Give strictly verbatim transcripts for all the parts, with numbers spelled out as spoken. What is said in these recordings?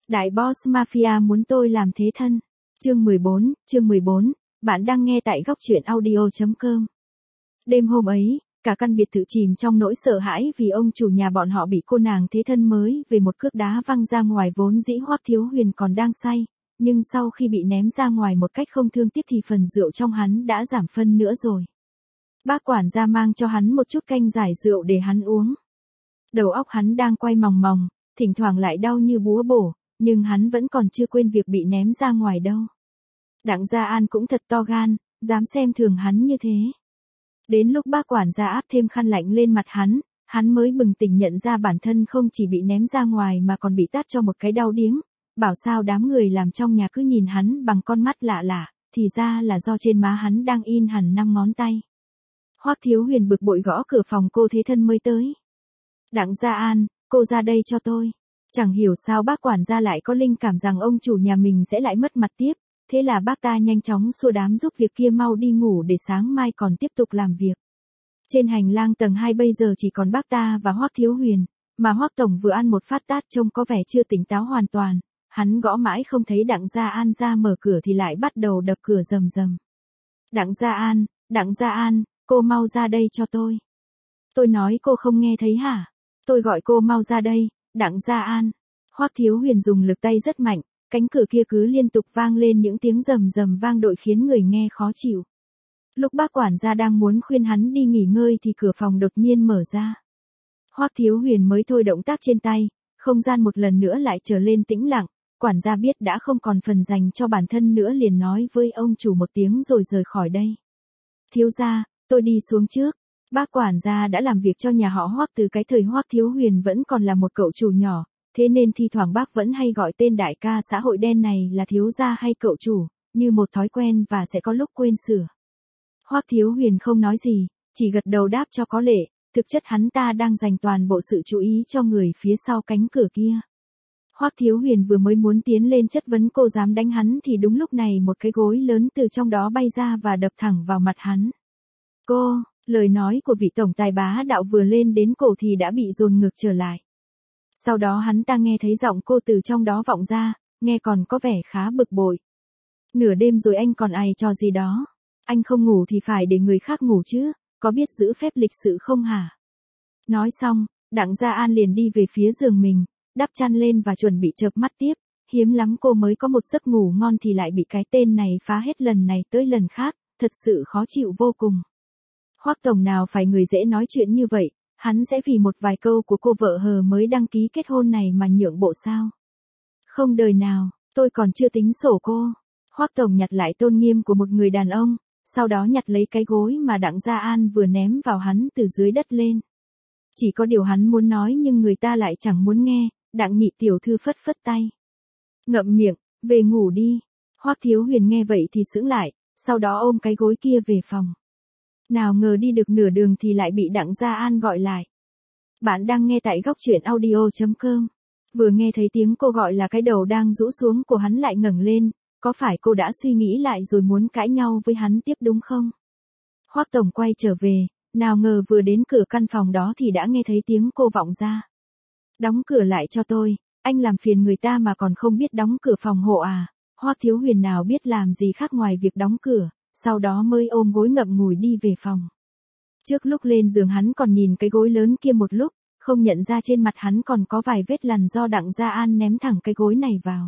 Đại boss mafia muốn tôi làm thế thân. Chương mười bốn, chương mười bốn, bạn đang nghe tại góc truyện audio chấm com. Đêm hôm ấy, cả căn biệt thự chìm trong nỗi sợ hãi vì ông chủ nhà bọn họ bị cô nàng thế thân mới về một cước đá văng ra ngoài. Vốn dĩ Hoắc Thiếu Huyền còn đang say, nhưng sau khi bị ném ra ngoài một cách không thương tiếc thì phần rượu trong hắn đã giảm phân nữa rồi. Bác quản gia mang cho hắn một chút canh giải rượu để hắn uống. Đầu óc hắn đang quay mòng mòng, thỉnh thoảng lại đau như búa bổ, nhưng hắn vẫn còn chưa quên việc bị ném ra ngoài đâu. Đặng Gia An cũng thật to gan, dám xem thường hắn như thế. Đến lúc bác quản gia áp thêm khăn lạnh lên mặt hắn, hắn mới bừng tỉnh nhận ra bản thân không chỉ bị ném ra ngoài mà còn bị tát cho một cái đau điếng. Bảo sao đám người làm trong nhà cứ nhìn hắn bằng con mắt lạ lạ, thì ra là do trên má hắn đang in hẳn năm ngón tay. Hoắc Thiếu Huyền bực bội gõ cửa phòng cô thế thân mới tới. Đặng Gia An, cô ra đây cho tôi. Chẳng hiểu sao bác quản gia lại có linh cảm rằng ông chủ nhà mình sẽ lại mất mặt tiếp, thế là bác ta nhanh chóng xua đám giúp việc kia mau đi ngủ để sáng mai còn tiếp tục làm việc. Trên hành lang tầng hai bây giờ chỉ còn bác ta và Hoắc Thiếu Huyền, mà Hoắc tổng vừa ăn một phát tát trông có vẻ chưa tỉnh táo hoàn toàn, hắn gõ mãi không thấy Đặng Gia An ra mở cửa thì lại bắt đầu đập cửa rầm rầm. Đặng Gia An, Đặng Gia An, cô mau ra đây cho tôi. Tôi nói cô không nghe thấy hả? Tôi gọi cô mau ra đây. Đặng Gia An. Hoắc Thiếu Huyền dùng lực tay rất mạnh, cánh cửa kia cứ liên tục vang lên những tiếng rầm rầm vang dội khiến người nghe khó chịu. Lúc bác quản gia đang muốn khuyên hắn đi nghỉ ngơi thì cửa phòng đột nhiên mở ra. Hoắc Thiếu Huyền mới thôi động tác trên tay, không gian một lần nữa lại trở lên tĩnh lặng, quản gia biết đã không còn phần dành cho bản thân nữa liền nói với ông chủ một tiếng rồi rời khỏi đây. Thiếu gia, tôi đi xuống trước. Bác quản gia đã làm việc cho nhà họ Hoắc từ cái thời Hoắc Thiếu Huyền vẫn còn là một cậu chủ nhỏ, thế nên thi thoảng bác vẫn hay gọi tên đại ca xã hội đen này là thiếu gia hay cậu chủ, như một thói quen và sẽ có lúc quên sửa. Hoắc Thiếu Huyền không nói gì, chỉ gật đầu đáp cho có lệ, thực chất hắn ta đang dành toàn bộ sự chú ý cho người phía sau cánh cửa kia. Hoắc Thiếu Huyền vừa mới muốn tiến lên chất vấn cô dám đánh hắn thì đúng lúc này một cái gối lớn từ trong đó bay ra và đập thẳng vào mặt hắn. Cô, lời nói của vị tổng tài bá đạo vừa lên đến cổ thì đã bị dồn ngược trở lại. Sau đó hắn ta nghe thấy giọng cô từ trong đó vọng ra, nghe còn có vẻ khá bực bội. Nửa đêm rồi anh còn ày trò gì đó? Anh không ngủ thì phải để người khác ngủ chứ, có biết giữ phép lịch sự không hả? Nói xong, Đặng Gia An liền đi về phía giường mình, đắp chăn lên và chuẩn bị chợp mắt tiếp. Hiếm lắm cô mới có một giấc ngủ ngon thì lại bị cái tên này phá hết lần này tới lần khác, thật sự khó chịu vô cùng. Hoắc tổng nào phải người dễ nói chuyện như vậy, hắn sẽ vì một vài câu của cô vợ hờ mới đăng ký kết hôn này mà nhượng bộ sao? Không đời nào, tôi còn chưa tính sổ cô. Hoắc tổng nhặt lại tôn nghiêm của một người đàn ông, sau đó nhặt lấy cái gối mà Đặng Gia An vừa ném vào hắn từ dưới đất lên. Chỉ có điều hắn muốn nói nhưng người ta lại chẳng muốn nghe, Đặng nhị tiểu thư phất phất tay. Ngậm miệng, về ngủ đi. Hoắc Thiếu Huyền nghe vậy thì sững lại, sau đó ôm cái gối kia về phòng. Nào ngờ đi được nửa đường thì lại bị Đặng Gia An gọi lại. Bạn đang nghe tại góc truyện audio chấm com. Vừa nghe thấy tiếng cô gọi là cái đầu đang rũ xuống của hắn lại ngẩng lên, có phải cô đã suy nghĩ lại rồi muốn cãi nhau với hắn tiếp đúng không? Hoắc tổng quay trở về, nào ngờ vừa đến cửa căn phòng đó thì đã nghe thấy tiếng cô vọng ra. Đóng cửa lại cho tôi, anh làm phiền người ta mà còn không biết đóng cửa phòng hộ à? Hoắc Thiếu Huyền nào biết làm gì khác ngoài việc đóng cửa. Sau đó mới ôm gối ngậm ngùi đi về phòng. Trước lúc lên giường hắn còn nhìn cái gối lớn kia một lúc, không nhận ra trên mặt hắn còn có vài vết lằn do Đặng Gia An ném thẳng cái gối này vào.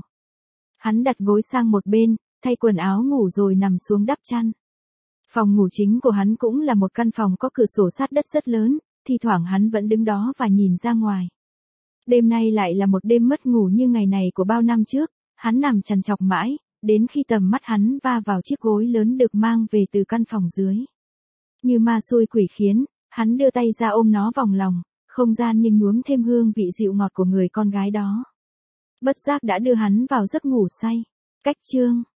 Hắn đặt gối sang một bên, thay quần áo ngủ rồi nằm xuống đắp chăn. Phòng ngủ chính của hắn cũng là một căn phòng có cửa sổ sát đất rất lớn, thi thoảng hắn vẫn đứng đó và nhìn ra ngoài. Đêm nay lại là một đêm mất ngủ như ngày này của bao năm trước, hắn nằm trằn trọc mãi. Đến khi tầm mắt hắn va vào chiếc gối lớn được mang về từ căn phòng dưới. Như ma xui quỷ khiến, hắn đưa tay ra ôm nó vòng lòng, không gian nhưng nhuốm thêm hương vị dịu ngọt của người con gái đó. Bất giác đã đưa hắn vào giấc ngủ say. Cách chương